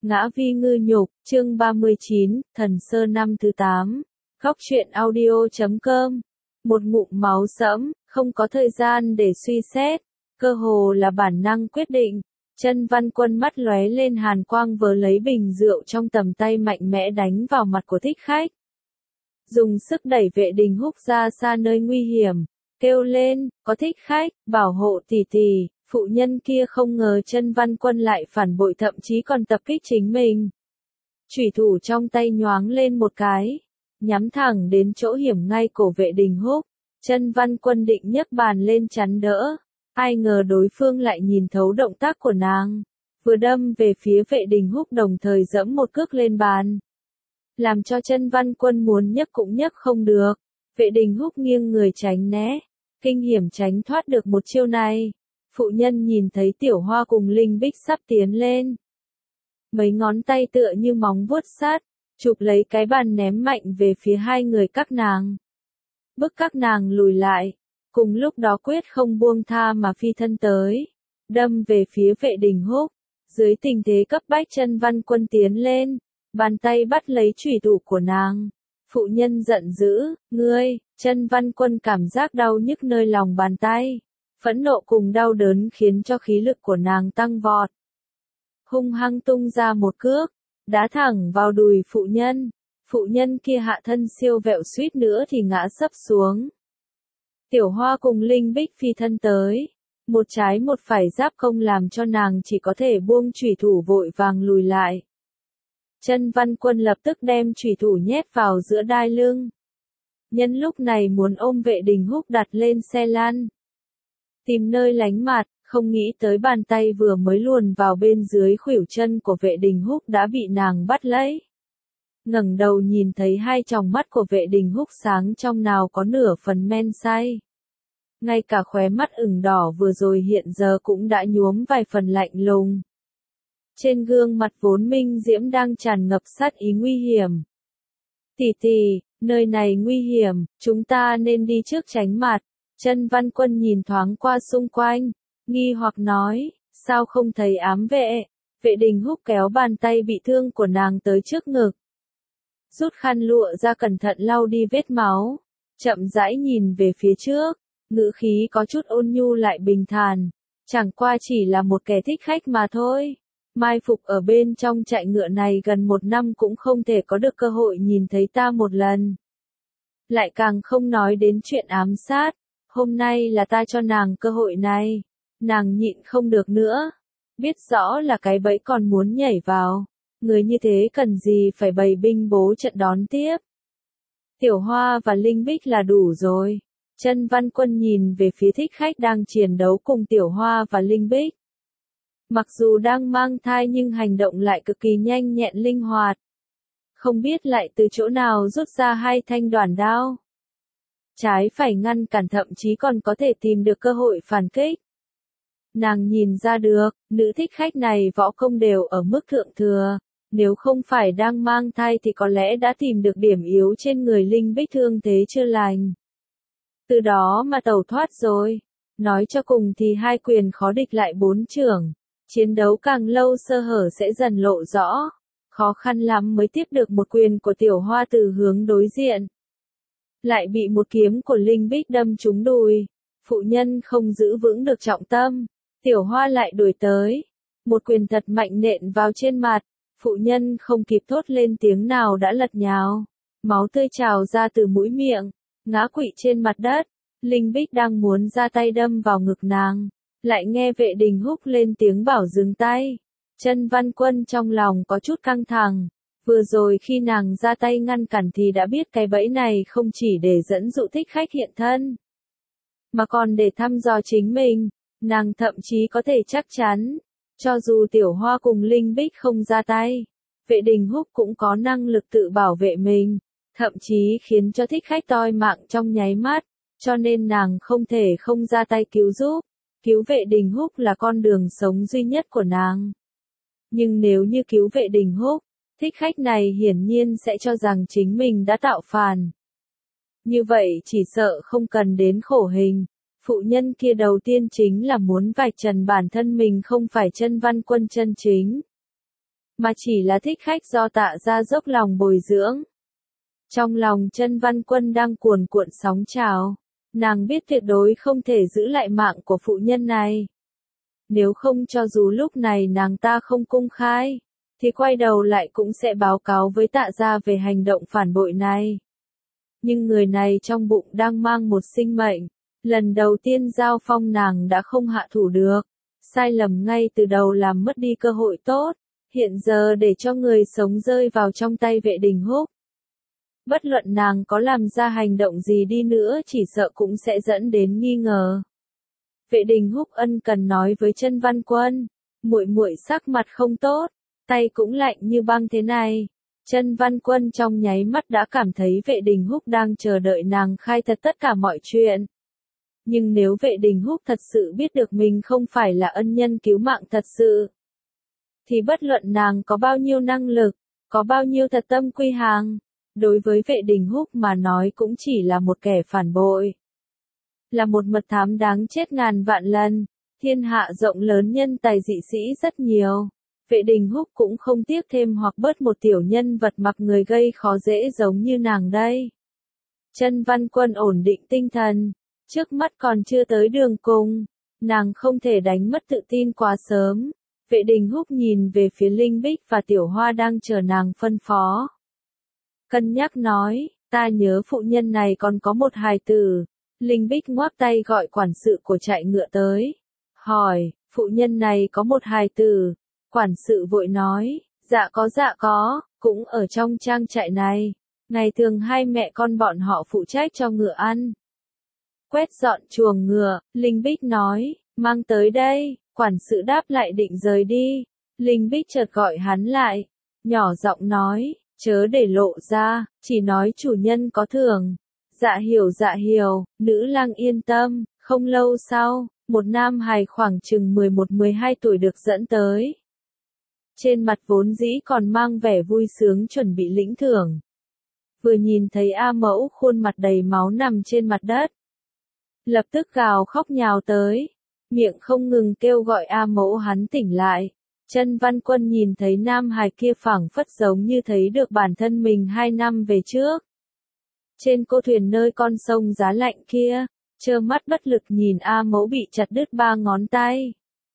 Ngã vi ngư nhục, chương 39, thần sơ năm thứ 8. Góc truyện audio.com. Một ngụm máu sẫm, không có thời gian để suy xét, cơ hồ là bản năng quyết định. Chân Văn Quân mắt lóe lên hàn quang vớ lấy bình rượu trong tầm tay mạnh mẽ đánh vào mặt của thích khách. Dùng sức đẩy Vệ Đình Húc ra xa nơi nguy hiểm, kêu lên, có thích khách, bảo hộ tỷ tỷ. Phụ nhân kia không ngờ Chân Văn Quân lại phản bội, thậm chí còn tập kích chính mình. Chủy thủ trong tay nhoáng lên một cái, nhắm thẳng đến chỗ hiểm ngay cổ Vệ Đình Húc. Chân Văn Quân định nhấc bàn lên chắn đỡ, ai ngờ đối phương lại nhìn thấu động tác của nàng, vừa đâm về phía Vệ Đình Húc đồng thời giẫm một cước lên bàn, làm cho Chân Văn Quân muốn nhấc cũng nhấc không được. Vệ Đình Húc nghiêng người tránh né, kinh hiểm tránh thoát được một chiêu này. Phụ nhân nhìn thấy Tiểu Hoa cùng Linh Bích sắp tiến lên, mấy ngón tay tựa như móng vuốt sắt, chụp lấy cái bàn ném mạnh về phía hai người các nàng, bức các nàng lùi lại. Cùng lúc đó quyết không buông tha mà phi thân tới, đâm về phía Vệ Đình Húc. Dưới tình thế cấp bách, Chân Văn Quân tiến lên, bàn tay bắt lấy chủy thủ của nàng. Phụ nhân giận dữ, ngươi! Chân Văn Quân cảm giác đau nhức nơi lòng bàn tay, phẫn nộ cùng đau đớn khiến cho khí lực của nàng tăng vọt. Hung hăng tung ra một cước, đá thẳng vào đùi phụ nhân. Phụ nhân kia hạ thân siêu vẹo, suýt nữa thì ngã sấp xuống. Tiểu Hoa cùng Linh Bích phi thân tới, một trái một phải giáp công làm cho nàng chỉ có thể buông chủy thủ vội vàng lùi lại. Chân Văn Quân lập tức đem chủy thủ nhét vào giữa đai lưng. Nhân lúc này muốn ôm Vệ Đình Húc đặt lên xe lăn, tìm nơi lánh mặt, không nghĩ tới bàn tay vừa mới luồn vào bên dưới khuỷu chân của Vệ Đình Húc đã bị nàng bắt lấy. Ngẩng đầu nhìn thấy hai tròng mắt của Vệ Đình Húc sáng trong, nào có nửa phần men say. Ngay cả khóe mắt ửng đỏ vừa rồi hiện giờ cũng đã nhuốm vài phần lạnh lùng. Trên gương mặt vốn minh diễm đang tràn ngập sát ý nguy hiểm. Tỷ tỷ, nơi này nguy hiểm, chúng ta nên đi trước tránh mặt. Chân Văn Quân nhìn thoáng qua xung quanh, nghi hoặc nói, sao không thấy ám vệ? Vệ Đình Húc kéo bàn tay bị thương của nàng tới trước ngực, rút khăn lụa ra cẩn thận lau đi vết máu, chậm rãi nhìn về phía trước, ngữ khí có chút ôn nhu lại bình thản, chẳng qua chỉ là một kẻ thích khách mà thôi. Mai phục ở bên trong trại ngựa này gần 1 năm cũng không thể có được cơ hội nhìn thấy ta một lần. Lại càng không nói đến chuyện ám sát, hôm nay là ta cho nàng cơ hội này. Nàng nhịn không được nữa, biết rõ là cái bẫy còn muốn nhảy vào. Người như thế cần gì phải bày binh bố trận đón tiếp. Tiểu Hoa và Linh Bích là đủ rồi. Chân Văn Quân nhìn về phía thích khách đang chiến đấu cùng Tiểu Hoa và Linh Bích. Mặc dù đang mang thai nhưng hành động lại cực kỳ nhanh nhẹn linh hoạt. Không biết lại từ chỗ nào rút ra hai thanh đoản đao, trái phải ngăn cản, thậm chí còn có thể tìm được cơ hội phản kích. Nàng nhìn ra được, nữ thích khách này võ công đều ở mức thượng thừa, nếu không phải đang mang thai thì có lẽ đã tìm được điểm yếu trên người Linh Bích thương thế chưa lành, từ đó mà tẩu thoát rồi. Nói cho cùng thì hai quyền khó địch lại 4 chưởng, chiến đấu càng lâu sơ hở sẽ dần lộ rõ, khó khăn lắm mới tiếp được một quyền của Tiểu Hoa từ hướng đối diện. Lại bị một kiếm của Linh Bích đâm trúng đùi, phụ nhân không giữ vững được trọng tâm, Tiểu Hoa lại đuổi tới, một quyền thật mạnh nện vào trên mặt, phụ nhân không kịp thốt lên tiếng nào đã lật nhào, máu tươi trào ra từ mũi miệng, ngã quỵ trên mặt đất. Linh Bích đang muốn ra tay đâm vào ngực nàng, lại nghe Vệ Đình Húc lên tiếng bảo dừng tay. Chân Văn Quân trong lòng có chút căng thẳng, vừa rồi khi nàng ra tay ngăn cản thì đã biết cái bẫy này không chỉ để dẫn dụ thích khách hiện thân, mà còn để thăm dò chính mình. Nàng thậm chí có thể chắc chắn, cho dù Tiểu Hoa cùng Linh Bích không ra tay, Vệ Đình Húc cũng có năng lực tự bảo vệ mình, thậm chí khiến cho thích khách toi mạng trong nháy mắt, cho nên nàng không thể không ra tay cứu giúp. Cứu Vệ Đình Húc là con đường sống duy nhất của nàng. Nhưng nếu như cứu Vệ Đình Húc, thích khách này hiển nhiên sẽ cho rằng chính mình đã tạo phản. Như vậy chỉ sợ không cần đến khổ hình. Phụ nhân kia đầu tiên chính là muốn vạch trần bản thân mình không phải Chân Văn Quân chân chính. mà chỉ là thích khách do Tạ gia dốc lòng bồi dưỡng. Trong lòng Chân Văn Quân đang cuồn cuộn sóng trào, nàng biết tuyệt đối không thể giữ lại mạng của phụ nhân này. Nếu không cho dù lúc này nàng ta không công khai, thì quay đầu lại cũng sẽ báo cáo với Tạ gia về hành động phản bội này. Nhưng người này trong bụng đang mang một sinh mệnh, lần đầu tiên giao phong nàng đã không hạ thủ được, sai lầm ngay từ đầu làm mất đi cơ hội tốt, hiện giờ để cho người sống rơi vào trong tay Vệ Đình Húc. Bất luận nàng có làm ra hành động gì đi nữa chỉ sợ cũng sẽ dẫn đến nghi ngờ. Vệ Đình Húc ân cần nói với Chân Văn Quân, muội muội sắc mặt không tốt, tay cũng lạnh như băng thế này. Chân Văn Quân trong nháy mắt đã cảm thấy Vệ Đình Húc đang chờ đợi nàng khai thật tất cả mọi chuyện. Nhưng nếu Vệ Đình Húc thật sự biết được mình không phải là ân nhân cứu mạng thật sự, thì bất luận nàng có bao nhiêu năng lực, có bao nhiêu thật tâm quy hàng, đối với Vệ Đình Húc mà nói cũng chỉ là một kẻ phản bội. Là một mật thám đáng chết ngàn vạn lần, thiên hạ rộng lớn nhân tài dị sĩ rất nhiều. Vệ Đình Húc cũng không tiếc thêm hoặc bớt một tiểu nhân vật mặc người gây khó dễ giống như nàng đây. Chân Văn Quân ổn định tinh thần, trước mắt còn chưa tới đường cùng, nàng không thể đánh mất tự tin quá sớm. Vệ Đình Húc nhìn về phía Linh Bích và Tiểu Hoa đang chờ nàng phân phó. Cân nhắc nói, ta nhớ phụ nhân này còn có một hài tử. Linh Bích ngoắc tay gọi quản sự của trại ngựa tới. Hỏi, phụ nhân này có một hài tử. Quản sự vội nói, dạ có, cũng ở trong trang trại này. Ngày thường hai mẹ con bọn họ phụ trách cho ngựa ăn. Quét dọn chuồng ngựa, Linh Bích nói, mang tới đây. Quản sự đáp lại định rời đi. Linh Bích chợt gọi hắn lại, nhỏ giọng nói, chớ để lộ ra, chỉ nói chủ nhân có thưởng. Dạ hiểu, nữ lang yên tâm. Không lâu sau, một nam hài khoảng chừng 11-12 tuổi được dẫn tới. Trên mặt vốn dĩ còn mang vẻ vui sướng chuẩn bị lĩnh thưởng. Vừa nhìn thấy A Mẫu khuôn mặt đầy máu nằm trên mặt đất, lập tức gào khóc nhào tới, miệng không ngừng kêu gọi A Mẫu hắn tỉnh lại. Chân Văn Quân nhìn thấy nam hài kia phảng phất giống như thấy được bản thân mình 2 năm về trước. Trên cô thuyền nơi con sông giá lạnh kia, trơ mắt bất lực nhìn A Mẫu bị chặt đứt 3 ngón tay.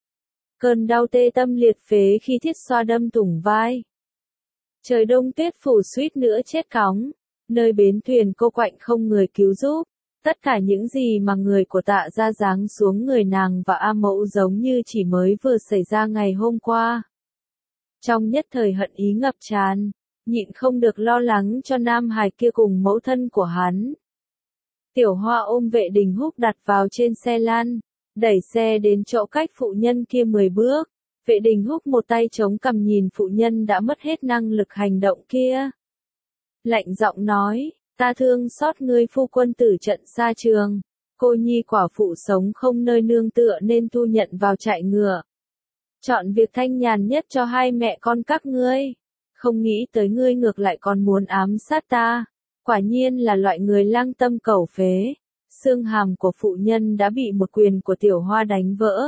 Cơn đau tê tâm liệt phế khi thiết xoa đâm thủng vai. Trời đông tuyết phủ suýt nữa chết cóng, nơi bến thuyền cô quạnh không người cứu giúp. Tất cả những gì mà người của Tạ gia giáng xuống người nàng và A Mẫu giống như chỉ mới vừa xảy ra ngày hôm qua. Trong nhất thời hận ý ngập tràn, nhịn không được lo lắng cho nam hài kia cùng mẫu thân của hắn. Tiểu Hoa ôm Vệ Đình Húc đặt vào trên xe lăn, đẩy xe đến chỗ cách phụ nhân kia 10 bước. Vệ Đình Húc một tay chống cằm nhìn phụ nhân đã mất hết năng lực hành động kia. Lạnh giọng nói, ta thương xót ngươi phu quân tử trận xa trường. Cô nhi quả phụ sống không nơi nương tựa nên thu nhận vào trại ngựa. Chọn việc thanh nhàn nhất cho hai mẹ con các ngươi. Không nghĩ tới ngươi ngược lại còn muốn ám sát ta. Quả nhiên là loại người lang tâm cẩu phế. Xương hàm của phụ nhân đã bị một quyền của Tiểu Hoa đánh vỡ.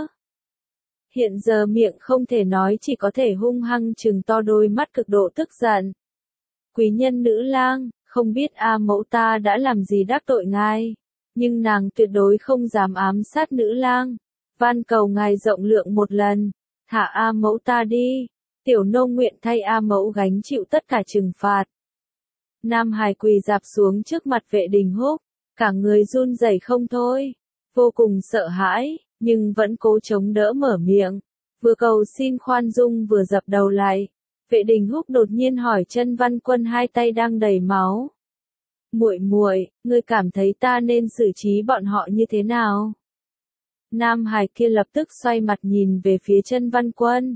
Hiện giờ miệng không thể nói chỉ có thể hung hăng trừng to đôi mắt cực độ tức giận. Quý nhân nữ lang, không biết A Mẫu ta đã làm gì đắc tội ngài, nhưng nàng tuyệt đối không dám ám sát nữ lang. Van cầu ngài rộng lượng một lần, thả A Mẫu ta đi. Tiểu nô nguyện thay A Mẫu gánh chịu tất cả trừng phạt. Nam hài quỳ rạp xuống trước mặt Vệ Đình Húc, cả người run rẩy không thôi, vô cùng sợ hãi, nhưng vẫn cố chống đỡ mở miệng, vừa cầu xin khoan dung vừa dập đầu lại. Vệ Đình Húc đột nhiên hỏi Chân Văn Quân hai tay đang đầy máu. Muội muội, ngươi cảm thấy ta nên xử trí bọn họ như thế nào? Nam hài kia lập tức xoay mặt nhìn về phía Chân Văn Quân.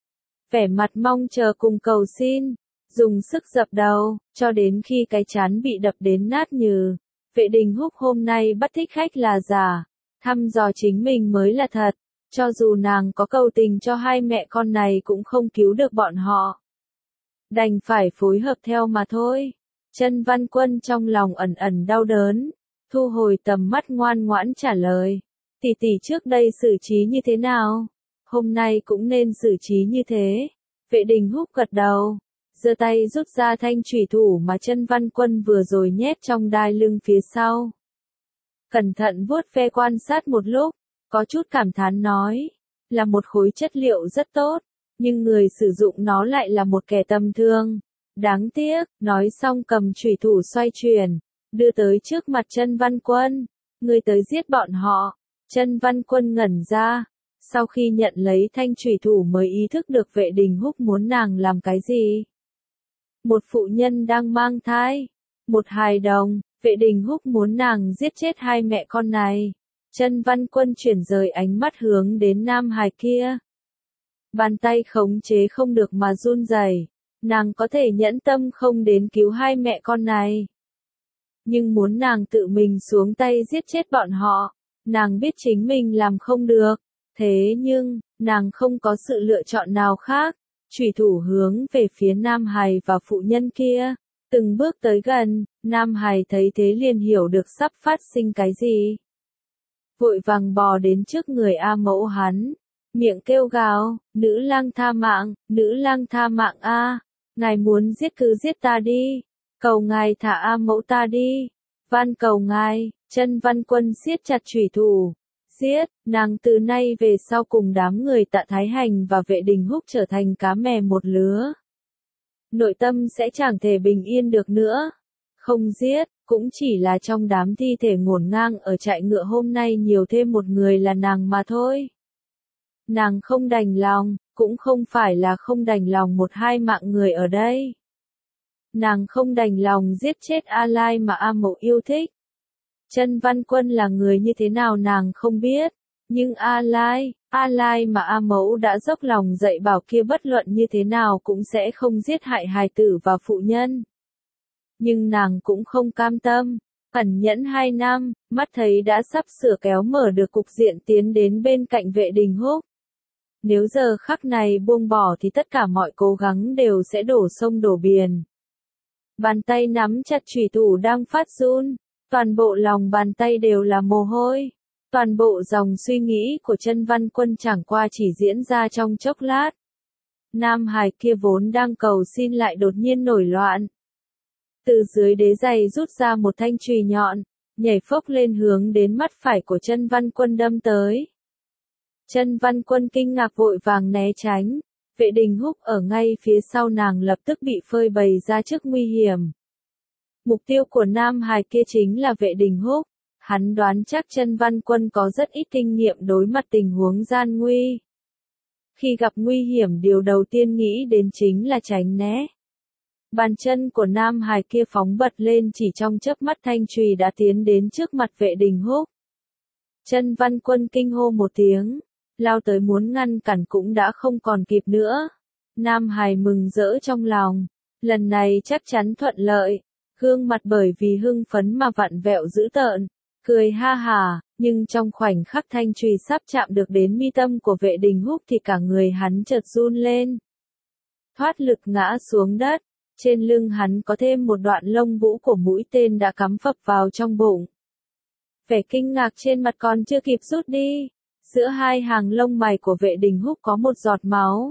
Vẻ mặt mong chờ cùng cầu xin, dùng sức dập đầu, cho đến khi cái trán bị đập đến nát nhừ. Vệ Đình Húc hôm nay bắt thích khách là giả, thăm dò chính mình mới là thật. Cho dù nàng có cầu tình cho hai mẹ con này cũng không cứu được bọn họ. Đành phải phối hợp theo mà thôi. Chân Văn Quân trong lòng ẩn ẩn đau đớn, thu hồi tầm mắt ngoan ngoãn trả lời. Tỷ tỷ trước đây xử trí như thế nào? Hôm nay cũng nên xử trí như thế. Vệ Đình Húc gật đầu, giơ tay rút ra thanh chủy thủ mà Chân Văn Quân vừa rồi nhét trong đai lưng phía sau. Cẩn thận vuốt ve quan sát một lúc, có chút cảm thán nói, là một khối chất liệu rất tốt, nhưng người sử dụng nó lại là một kẻ tầm thường. Đáng tiếc, nói xong cầm chủy thủ xoay chuyển, đưa tới trước mặt Chân Văn Quân, ngươi tới giết bọn họ. Chân Văn Quân ngẩn ra, sau khi nhận lấy thanh chủy thủ mới ý thức được Vệ Đình Húc muốn nàng làm cái gì. Một phụ nhân đang mang thai, một hài đồng, Vệ Đình Húc muốn nàng giết chết hai mẹ con này. Chân Văn Quân chuyển rời ánh mắt hướng đến nam hài kia. Bàn tay khống chế không được mà run rẩy, nàng có thể nhẫn tâm không đến cứu hai mẹ con này. Nhưng muốn nàng tự mình xuống tay giết chết bọn họ, nàng biết chính mình làm không được. Thế nhưng, nàng không có sự lựa chọn nào khác. Chủy thủ hướng về phía nam hài và phụ nhân kia. Từng bước tới gần, nam hài thấy thế liền hiểu được sắp phát sinh cái gì. Vội vàng bò đến trước người A Mẫu hắn, miệng kêu gào, nữ lang tha mạng a, ngài muốn giết cứ giết ta đi, cầu ngài thả A Mẫu ta đi, van cầu ngài. Chân Văn Quân siết chặt chủy thủ, giết, nàng từ nay về sau cùng đám người Tạ Thái Hành và Vệ Đình Húc trở thành cá mè một lứa. Nội tâm sẽ chẳng thể bình yên được nữa. Không giết, cũng chỉ là trong đám thi thể ngổn ngang ở trại ngựa hôm nay nhiều thêm một người là nàng mà thôi. Nàng không đành lòng, cũng không phải là không đành lòng một hai mạng người ở đây. Nàng không đành lòng giết chết A Lai mà A Mẫu yêu thích. Chân Văn Quân là người như thế nào nàng không biết, nhưng A Lai mà A Mẫu đã dốc lòng dạy bảo kia bất luận như thế nào cũng sẽ không giết hại hài tử và phụ nhân. Nhưng nàng cũng không cam tâm, ẩn nhẫn 2 năm, mắt thấy đã sắp sửa kéo mở được cục diện tiến đến bên cạnh Vệ Đình Húc. Nếu giờ khắc này buông bỏ thì tất cả mọi cố gắng đều sẽ đổ sông đổ biển. Bàn tay nắm chặt chủy thủ đang phát run, toàn bộ lòng bàn tay đều là mồ hôi. Toàn bộ dòng suy nghĩ của Chân Văn Quân chẳng qua chỉ diễn ra trong chốc lát. Nam hài kia vốn đang cầu xin lại đột nhiên nổi loạn. Từ dưới đế giày rút ra một thanh chùy nhọn, nhảy phốc lên hướng đến mắt phải của Chân Văn Quân đâm tới. Chân Văn Quân kinh ngạc vội vàng né tránh, Vệ Đình Húc ở ngay phía sau nàng lập tức bị phơi bày ra trước nguy hiểm. Mục tiêu của nam hài kia chính là Vệ Đình Húc, hắn đoán chắc Chân Văn Quân có rất ít kinh nghiệm đối mặt tình huống gian nguy. Khi gặp nguy hiểm điều đầu tiên nghĩ đến chính là tránh né. Bàn chân của nam hài kia phóng bật lên chỉ trong chớp mắt thanh chùy đã tiến đến trước mặt Vệ Đình Húc. Chân Văn Quân kinh hô một tiếng, lao tới muốn ngăn cản cũng đã không còn kịp nữa. Nam hài mừng rỡ trong lòng, lần này chắc chắn thuận lợi, gương mặt bởi vì hưng phấn mà vặn vẹo dữ tợn, cười ha hả, nhưng trong khoảnh khắc thanh chùy sắp chạm được đến mi tâm của Vệ Đình Húc thì cả người hắn chợt run lên. Thoát lực ngã xuống đất, trên lưng hắn có thêm một đoạn lông vũ của mũi tên đã cắm phập vào trong bụng. Vẻ kinh ngạc trên mặt còn chưa kịp rút đi, giữa hai hàng lông mày của Vệ Đình Húc có một giọt máu.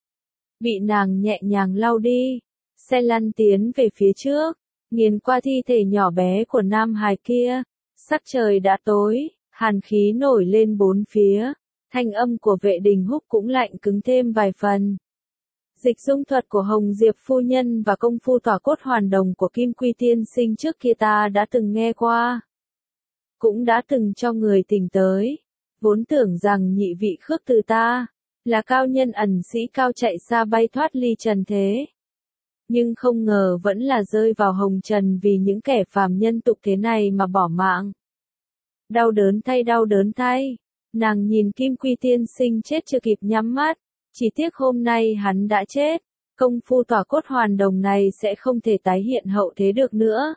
Bị nàng nhẹ nhàng lau đi, xe lăn tiến về phía trước, nghiền qua thi thể nhỏ bé của nam hài kia. Sắc trời đã tối, hàn khí nổi lên bốn phía, thanh âm của Vệ Đình Húc cũng lạnh cứng thêm vài phần. Dịch dung thuật của Hồng Diệp phu nhân và công phu tỏa cốt hoàn đồng của Kim Quy tiên sinh trước kia ta đã từng nghe qua. Cũng đã từng cho người tình tới. Vốn tưởng rằng nhị vị Khước Từ ta là cao nhân ẩn sĩ cao chạy xa bay thoát ly trần thế. Nhưng không ngờ vẫn là rơi vào hồng trần vì những kẻ phàm nhân tục thế này mà bỏ mạng. Đau đớn thay, nàng nhìn Kim Quy tiên sinh chết chưa kịp nhắm mắt, chỉ tiếc hôm nay hắn đã chết, công phu tỏa cốt hoàn đồng này sẽ không thể tái hiện hậu thế được nữa.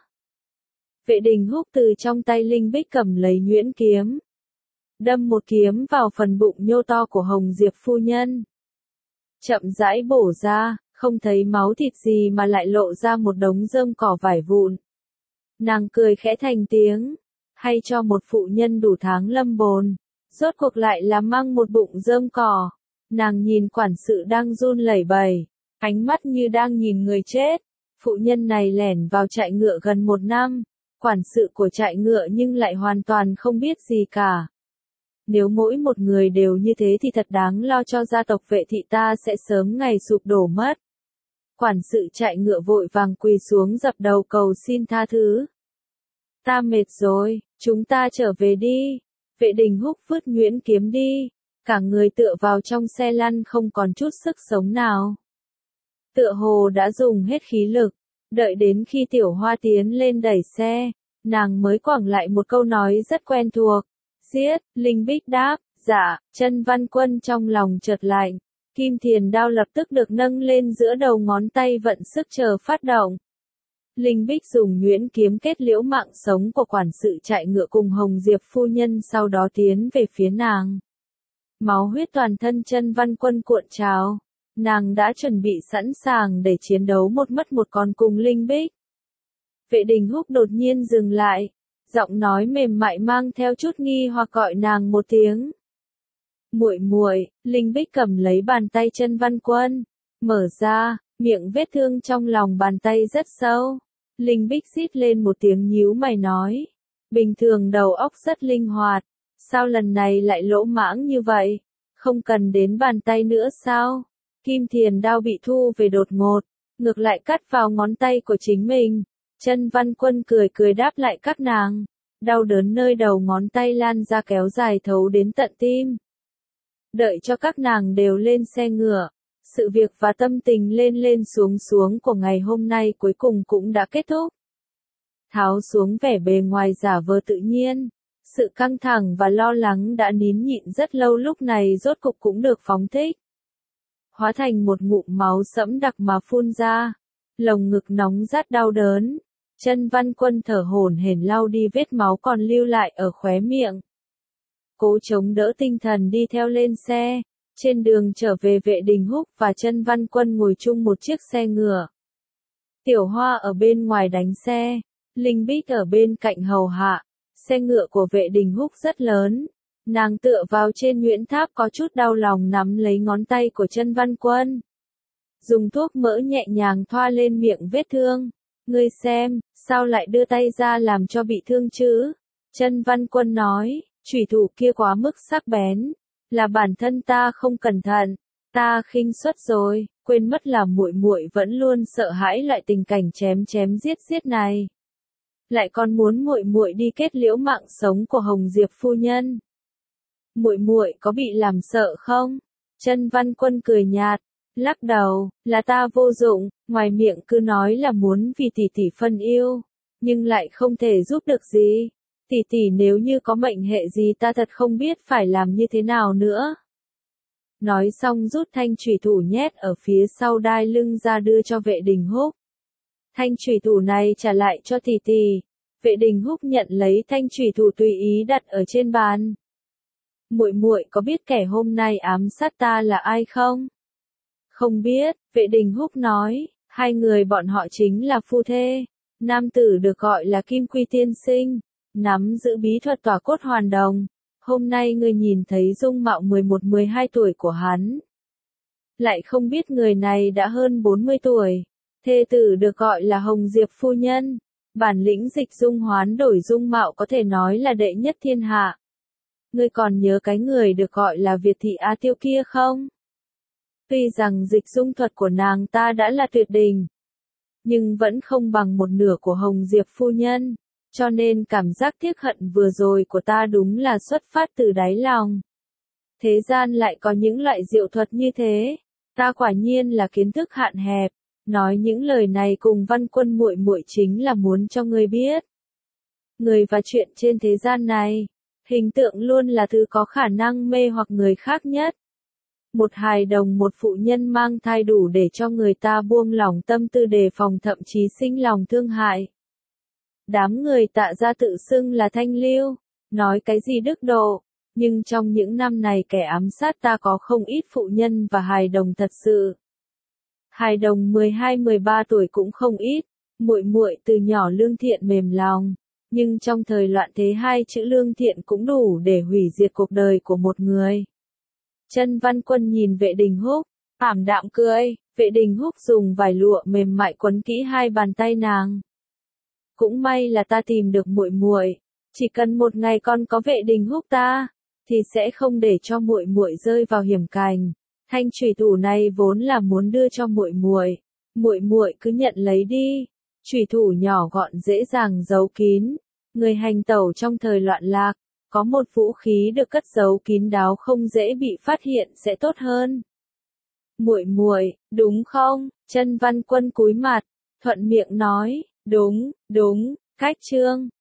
Vệ Đình Húc từ trong tay Linh Bích cầm lấy nhuyễn kiếm, đâm một kiếm vào phần bụng nhô to của Hồng Diệp phu nhân. Chậm rãi bổ ra, không thấy máu thịt gì mà lại lộ ra một đống rơm cỏ vải vụn. Nàng cười khẽ thành tiếng, hay cho một phụ nhân đủ tháng lâm bồn, rốt cuộc lại là mang một bụng rơm cỏ. Nàng nhìn quản sự đang run lẩy bẩy, ánh mắt như đang nhìn người chết. Phụ nhân này lẻn vào trại ngựa gần 1 năm, quản sự của trại ngựa nhưng lại hoàn toàn không biết gì cả. Nếu mỗi một người đều như thế thì thật đáng lo cho gia tộc Vệ thị ta sẽ sớm ngày sụp đổ mất. Quản sự trại ngựa vội vàng quỳ xuống dập đầu cầu xin tha thứ. Ta mệt rồi, chúng ta trở về đi. Vệ Đình Húc vứt nhuyễn kiếm đi, cả người tựa vào trong xe lăn không còn chút sức sống nào. Tựa hồ đã dùng hết khí lực, đợi đến khi Tiểu Hoa tiến lên đẩy xe, nàng mới quẳng lại một câu nói rất quen thuộc. Giết, Linh Bích đáp, dạ, Chân Văn Quân trong lòng chợt lạnh. Kim thiền đao lập tức được nâng lên giữa đầu ngón tay vận sức chờ phát động. Linh Bích dùng nhuyễn kiếm kết liễu mạng sống của quản sự trại ngựa cùng Hồng Diệp phu nhân, sau đó tiến về phía nàng. Máu huyết toàn thân Chân Văn Quân cuộn trào. Nàng đã chuẩn bị sẵn sàng để chiến đấu một mất một còn cùng Linh Bích. Vệ Đình Húc đột nhiên dừng lại, giọng nói mềm mại mang theo chút nghi hoặc gọi nàng một tiếng. Muội muội. Linh Bích cầm lấy bàn tay Chân Văn Quân, mở ra, miệng vết thương trong lòng bàn tay rất sâu. Linh Bích rít lên một tiếng nhíu mày nói, bình thường đầu óc rất linh hoạt, sao lần này lại lỗ mãng như vậy, không cần đến bàn tay nữa sao? Kim thiền đao bị thu về đột ngột, ngược lại cắt vào ngón tay của chính mình. Chân Văn Quân cười cười đáp lại các nàng, đau đớn nơi đầu ngón tay lan ra kéo dài thấu đến tận tim. Đợi cho các nàng đều lên xe ngựa, sự việc và tâm tình lên lên xuống xuống của ngày hôm nay cuối cùng cũng đã kết thúc. Tháo xuống vẻ bề ngoài giả vờ tự nhiên, sự căng thẳng và lo lắng đã nín nhịn rất lâu lúc này rốt cục cũng được phóng thích. Hóa thành một ngụm máu sẫm đặc mà phun ra, lồng ngực nóng rát đau đớn. Chân Văn Quân thở hổn hển lau đi vết máu còn lưu lại ở khóe miệng. Cố chống đỡ tinh thần đi theo lên xe. Trên đường trở về, Vệ Đình Húc và Chân Văn Quân ngồi chung một chiếc xe ngựa. Tiểu Hoa ở bên ngoài đánh xe, Linh Bích ở bên cạnh hầu hạ. Xe ngựa của Vệ Đình Húc rất lớn. Nàng tựa vào trên nhuyễn tháp có chút đau lòng nắm lấy ngón tay của Chân Văn Quân. Dùng thuốc mỡ nhẹ nhàng thoa lên miệng vết thương. Ngươi xem, sao lại đưa tay ra làm cho bị thương chứ? Chân Văn Quân nói, chủy thủ kia quá mức sắc bén, là bản thân ta không cẩn thận, ta khinh suất rồi, quên mất là muội muội vẫn luôn sợ hãi loại tình cảnh chém chém giết giết này. Lại còn muốn muội muội đi kết liễu mạng sống của Hồng Diệp phu nhân. Muội muội có bị làm sợ không? Chân Văn Quân cười nhạt, lắc đầu, là ta vô dụng, ngoài miệng cứ nói là muốn vì tỷ tỷ phân yêu, nhưng lại không thể giúp được gì. Tỷ tỷ nếu như có mệnh hệ gì ta thật không biết phải làm như thế nào nữa. Nói xong rút thanh chủy thủ nhét ở phía sau đai lưng ra đưa cho Vệ Đình Húc. Thanh chủy thủ này trả lại cho tỷ tỷ. Vệ Đình Húc nhận lấy thanh chủy thủ tùy ý đặt ở trên bàn. Muội muội có biết kẻ hôm nay ám sát ta là ai không? Không biết, Vệ Đình Húc nói, hai người bọn họ chính là phu thê. Nam tử được gọi là Kim Quy tiên sinh, nắm giữ bí thuật tỏa cốt hoàn đồng. Hôm nay ngươi nhìn thấy dung mạo 11-12 tuổi của hắn. Lại không biết người này đã hơn 40 tuổi. Thê tử được gọi là Hồng Diệp phu nhân. Bản lĩnh dịch dung hoán đổi dung mạo có thể nói là đệ nhất thiên hạ. Ngươi còn nhớ cái người được gọi là Việt thị A Tiêu kia không? Tuy rằng dịch dung thuật của nàng ta đã là tuyệt đỉnh, nhưng vẫn không bằng một nửa của Hồng Diệp phu nhân, cho nên cảm giác tiếc hận vừa rồi của ta đúng là xuất phát từ đáy lòng. Thế gian lại có những loại diệu thuật như thế, ta quả nhiên là kiến thức hạn hẹp. Nói những lời này cùng Văn Quân muội muội chính là muốn cho ngươi biết, người và chuyện trên thế gian này, hình tượng luôn là thứ có khả năng mê hoặc người khác nhất. Một hài đồng, một phụ nhân mang thai đủ để cho người ta buông lỏng tâm tư đề phòng, thậm chí sinh lòng thương hại. Đám người Tạ gia tự xưng là thanh lưu, nói cái gì đức độ, nhưng trong những năm này kẻ ám sát ta có không ít phụ nhân và hài đồng thật sự. Hài đồng 12-13 tuổi cũng không ít, muội muội từ nhỏ lương thiện mềm lòng, nhưng trong thời loạn thế hai chữ lương thiện cũng đủ để hủy diệt cuộc đời của một người. Chân Văn Quân nhìn Vệ Đình Húc, ảm đạm cười, Vệ Đình Húc dùng vải lụa mềm mại quấn kỹ hai bàn tay nàng. Cũng may là ta tìm được muội muội, chỉ cần một ngày con có Vệ Đình Húc ta, thì sẽ không để cho muội muội rơi vào hiểm cảnh. Thanh chùy thủ này vốn là muốn đưa cho muội muội cứ nhận lấy đi. Chùy thủ nhỏ gọn dễ dàng giấu kín, người hành tẩu trong thời loạn lạc, có một vũ khí được cất giấu kín đáo không dễ bị phát hiện sẽ tốt hơn. Muội, đúng không? Chân Văn Quân cúi mặt, thuận miệng nói, đúng, cách chương